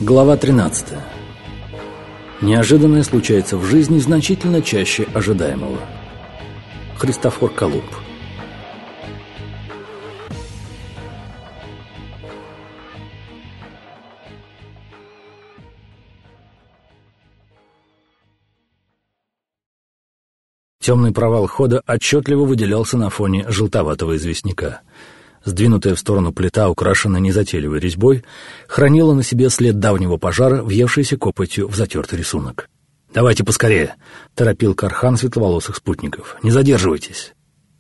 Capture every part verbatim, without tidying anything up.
Глава тринадцатая. Неожиданное случается в жизни значительно чаще ожидаемого. Христофор Колумб. Темный провал хода отчетливо выделялся на фоне желтоватого известняка. Сдвинутая в сторону плита, украшенная незатейливой резьбой, хранила на себе след давнего пожара, въевшийся копотью в затертый рисунок. «Давайте поскорее!» — торопил Кархан светловолосых спутников. «Не задерживайтесь!»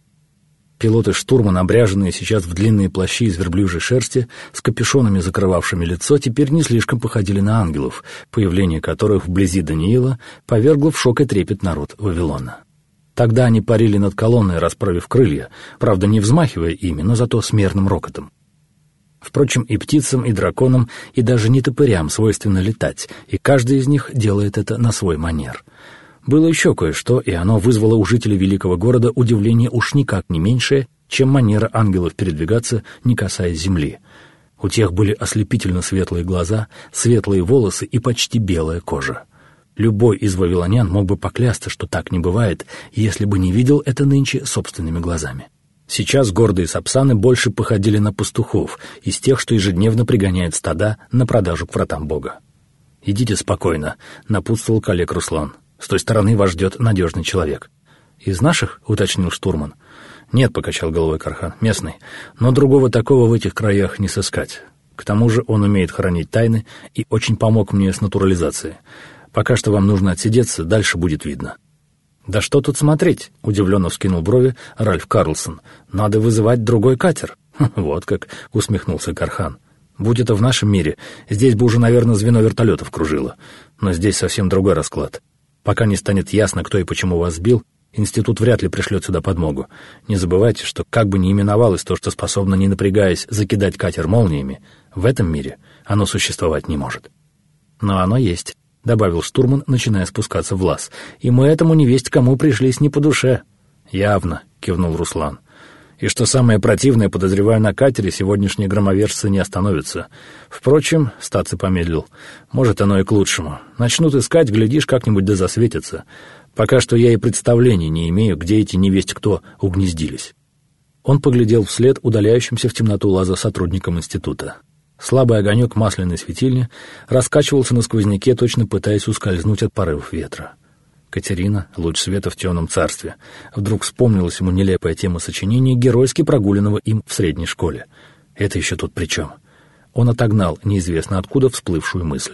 Пилот и штурман, обряженные сейчас в длинные плащи из верблюжьей шерсти, с капюшонами, закрывавшими лицо, теперь не слишком походили на ангелов, появление которых вблизи Даниила повергло в шок и трепет народ Вавилона. Тогда они парили над колонной, расправив крылья, правда, не взмахивая ими, но зато с мерным рокотом. Впрочем, и птицам, и драконам, и даже нетопырям свойственно летать, и каждый из них делает это на свой манер. Было еще кое-что, и оно вызвало у жителей великого города удивление уж никак не меньшее, чем манера ангелов передвигаться, не касаясь земли. У тех были ослепительно светлые глаза, светлые волосы и почти белая кожа. Любой из вавилонян мог бы поклясться, что так не бывает, если бы не видел это нынче собственными глазами. Сейчас гордые сапсаны больше походили на пастухов, из тех, что ежедневно пригоняют стада на продажу к вратам Бога. «Идите спокойно», — напутствовал коллег Руслан. «С той стороны вас ждет надежный человек». «Из наших?» — уточнил штурман. «Нет», — покачал головой Кархан, — «местный. Но другого такого в этих краях не сыскать. К тому же он умеет хранить тайны и очень помог мне с натурализацией. Пока что вам нужно отсидеться, дальше будет видно». «Да что тут смотреть?» — удивленно вскинул брови Ральф Карлсон. «Надо вызывать другой катер». «Вот как», — усмехнулся Кархан. «Будь это в нашем мире, здесь бы уже, наверное, звено вертолетов кружило. Но здесь совсем другой расклад. Пока не станет ясно, кто и почему вас сбил, институт вряд ли пришлет сюда подмогу. Не забывайте, что как бы ни именовалось то, что способно, не напрягаясь, закидать катер молниями, в этом мире оно существовать не может». «Но оно есть», — добавил штурман, начиная спускаться в лаз. «И мы этому невесть кому пришлись не по душе». «Явно», — кивнул Руслан. «И что самое противное, подозреваю, на катере сегодняшние громовержцы не остановятся. Впрочем, — Стаци помедлил, — может, оно и к лучшему. Начнут искать, глядишь, как-нибудь да засветятся. Пока что я и представления не имею, где эти невесть кто угнездились». Он поглядел вслед удаляющимся в темноту лаза сотрудникам института. Слабый огонек масляной светильни раскачивался на сквозняке, точно пытаясь ускользнуть от порывов ветра. Катерина, луч света в темном царстве. Вдруг вспомнилась ему нелепая тема сочинения, геройски прогуленного им в средней школе. Это еще тут при чем? Он отогнал неизвестно откуда всплывшую мысль.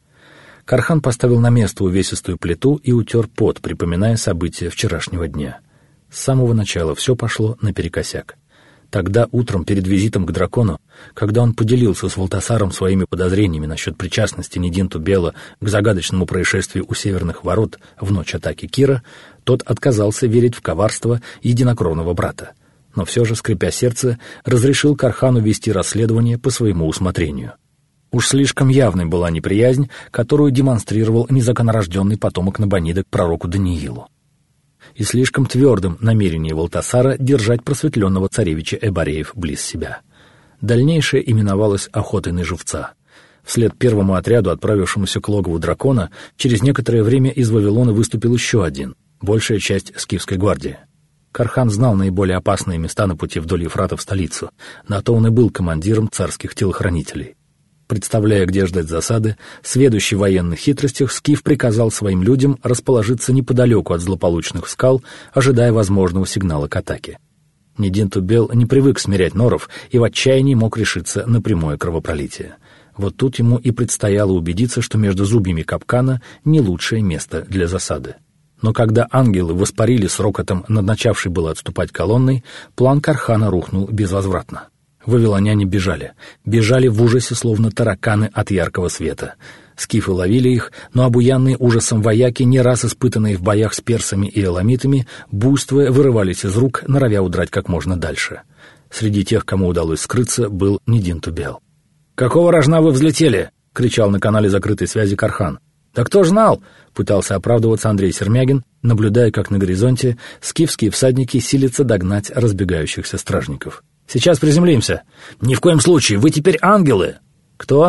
Кархан поставил на место увесистую плиту и утер пот, припоминая события вчерашнего дня. С самого начала все пошло наперекосяк. Тогда утром перед визитом к дракону, когда он поделился с Валтасаром своими подозрениями насчет причастности Нидинту Бела к загадочному происшествию у северных ворот в ночь атаки Кира, тот отказался верить в коварство единокровного брата, но все же, скрипя сердце, разрешил Кархану вести расследование по своему усмотрению. Уж слишком явной была неприязнь, которую демонстрировал незаконнорожденный потомок Набонида к пророку Даниилу. И слишком твердым намерение Валтасара держать просветленного царевича Эбареев близ себя. Дальнейшее именовалось охотой на живца. Вслед первому отряду, отправившемуся к логову дракона, через некоторое время из Вавилона выступил еще один, большая часть скифской гвардии. Кархан знал наиболее опасные места на пути вдоль Ефрата в столицу, на то он и был командиром царских телохранителей. Представляя, где ждать засады, сведущий в военных хитростях, скиф приказал своим людям расположиться неподалеку от злополучных скал, ожидая возможного сигнала к атаке. Нидинту Бел не привык смирять норов и в отчаянии мог решиться на прямое кровопролитие. Вот тут ему и предстояло убедиться, что между зубьями капкана не лучшее место для засады. Но когда ангелы воспарили с рокотом над начавшей было отступать колонной, план Кархана рухнул безвозвратно. Вавилоняне бежали. Бежали в ужасе, словно тараканы от яркого света. Скифы ловили их, но обуянные ужасом вояки, не раз испытанные в боях с персами и эламитами, буйствуя, вырывались из рук, норовя удрать как можно дальше. Среди тех, кому удалось скрыться, был Нидинту Бел. «Какого рожна вы взлетели?» — кричал на канале закрытой связи Кархан. «Да кто ж знал?» — пытался оправдываться Андрей Сермягин, наблюдая, как на горизонте скифские всадники силятся догнать разбегающихся стражников. «Сейчас приземлимся». «Ни в коем случае, вы теперь ангелы!» «Кто?»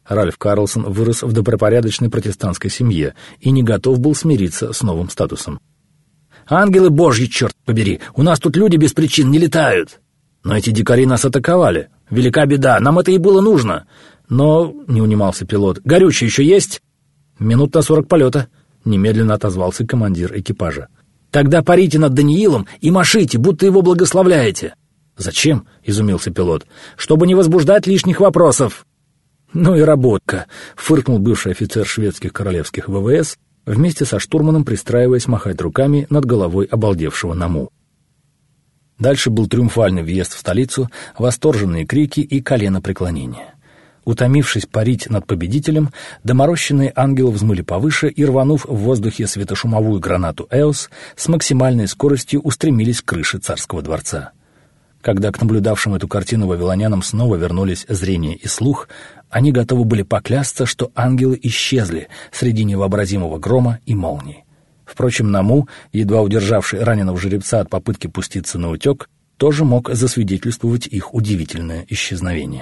Ральф Карлсон вырос в добропорядочной протестантской семье и не готов был смириться с новым статусом. «Ангелы божьи, черт побери! У нас тут люди без причин не летают!» «Но эти дикари нас атаковали. Велика беда, нам это и было нужно!» «Но...» — не унимался пилот. «Горючее еще есть?» «Минут на сорок полета», — немедленно отозвался командир экипажа. «Тогда парите над Даниилом и машите, будто его благословляете». «Зачем?» — изумился пилот. «Чтобы не возбуждать лишних вопросов». «Ну и работка», — фыркнул бывший офицер шведских королевских ВВС, вместе со штурманом пристраиваясь махать руками над головой обалдевшего Наму. Дальше был триумфальный въезд в столицу, восторженные крики и коленопреклонения. Утомившись парить над победителем, доморощенные ангелы взмыли повыше и, рванув в воздухе светошумовую гранату «Эос», с максимальной скоростью устремились к крыше царского дворца. Когда к наблюдавшим эту картину вавилонянам снова вернулись зрение и слух, они готовы были поклясться, что ангелы исчезли среди невообразимого грома и молний. Впрочем, Наму, едва удержавший раненого жеребца от попытки пуститься на утек, тоже мог засвидетельствовать их удивительное исчезновение.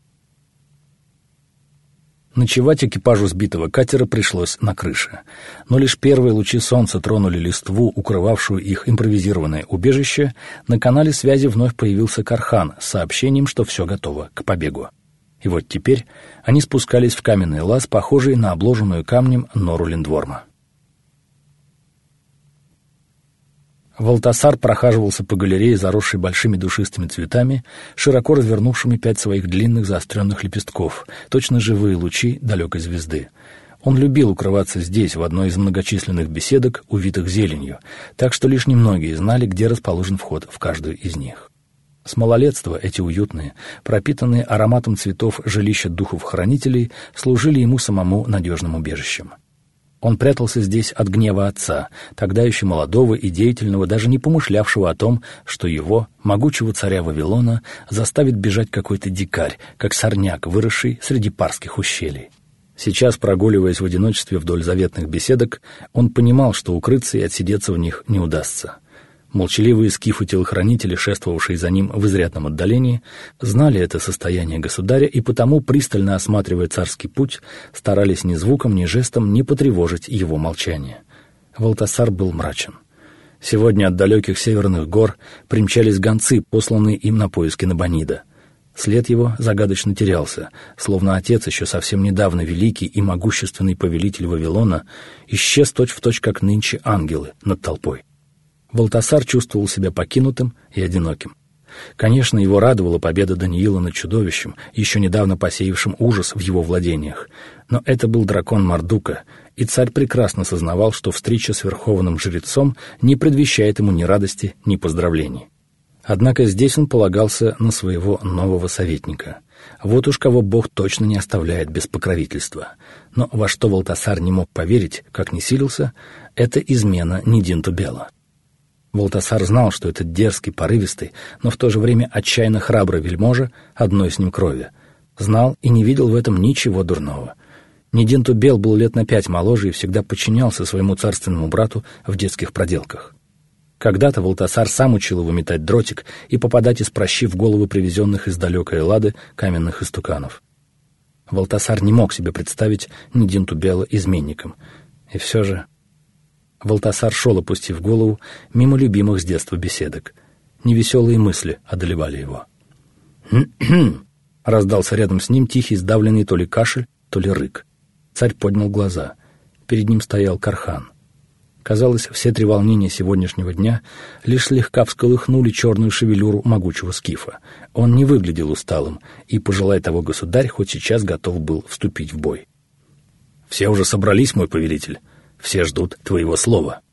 Ночевать экипажу сбитого катера пришлось на крыше, но лишь первые лучи солнца тронули листву, укрывавшую их импровизированное убежище. На канале связи вновь появился Кархан с сообщением, что все готово к побегу. И вот теперь они спускались в каменный лаз, похожий на обложенную камнем нору Линдворма. Валтасар прохаживался по галерее, заросшей большими душистыми цветами, широко развернувшими пять своих длинных заостренных лепестков, точно живые лучи далекой звезды. Он любил укрываться здесь, в одной из многочисленных беседок, увитых зеленью, так что лишь немногие знали, где расположен вход в каждую из них. С малолетства эти уютные, пропитанные ароматом цветов жилища духов-хранителей служили ему самому надежным убежищем. Он прятался здесь от гнева отца, тогда еще молодого и деятельного, даже не помышлявшего о том, что его, могучего царя Вавилона, заставит бежать какой-то дикарь, как сорняк, выросший среди парских ущелий. Сейчас, прогуливаясь в одиночестве вдоль заветных беседок, он понимал, что укрыться и отсидеться в них не удастся. Молчаливые скифы-телохранители, шествовавшие за ним в изрядном отдалении, знали это состояние государя и потому, пристально осматривая царский путь, старались ни звуком, ни жестом не потревожить его молчание. Валтасар был мрачен. Сегодня от далеких северных гор примчались гонцы, посланные им на поиски Набонида. След его загадочно терялся, словно отец, еще совсем недавно великий и могущественный повелитель Вавилона, исчез точь-в-точь, как нынче ангелы над толпой. Валтасар чувствовал себя покинутым и одиноким. Конечно, его радовала победа Даниила над чудовищем, еще недавно посеявшим ужас в его владениях. Но это был дракон Мардука, и царь прекрасно сознавал, что встреча с верховным жрецом не предвещает ему ни радости, ни поздравлений. Однако здесь он полагался на своего нового советника. Вот уж кого Бог точно не оставляет без покровительства. Но во что Валтасар не мог поверить, как ни силился, это измена Нидинту-Бела. Валтасар знал, что этот дерзкий, порывистый, но в то же время отчаянно храбрый вельможа одной с ним крови. Знал и не видел в этом ничего дурного. Нидинту-Бел был лет на пять моложе и всегда подчинялся своему царственному брату в детских проделках. Когда-то Валтасар сам учил его метать дротик и попадать из пращи в головы привезенных из далекой Эллады каменных истуканов. Валтасар не мог себе представить Нидинту-Бела изменником. И все же... Валтасар шел, опустив голову, мимо любимых с детства беседок. Невеселые мысли одолевали его. «Хм-хм!» — раздался рядом с ним тихий, сдавленный то ли кашель, то ли рык. Царь поднял глаза. Перед ним стоял Кархан. Казалось, все три волнения сегодняшнего дня лишь слегка всколыхнули черную шевелюру могучего скифа. Он не выглядел усталым, и, пожелая того государь, хоть сейчас готов был вступить в бой. «Все уже собрались, мой повелитель. Все ждут твоего слова».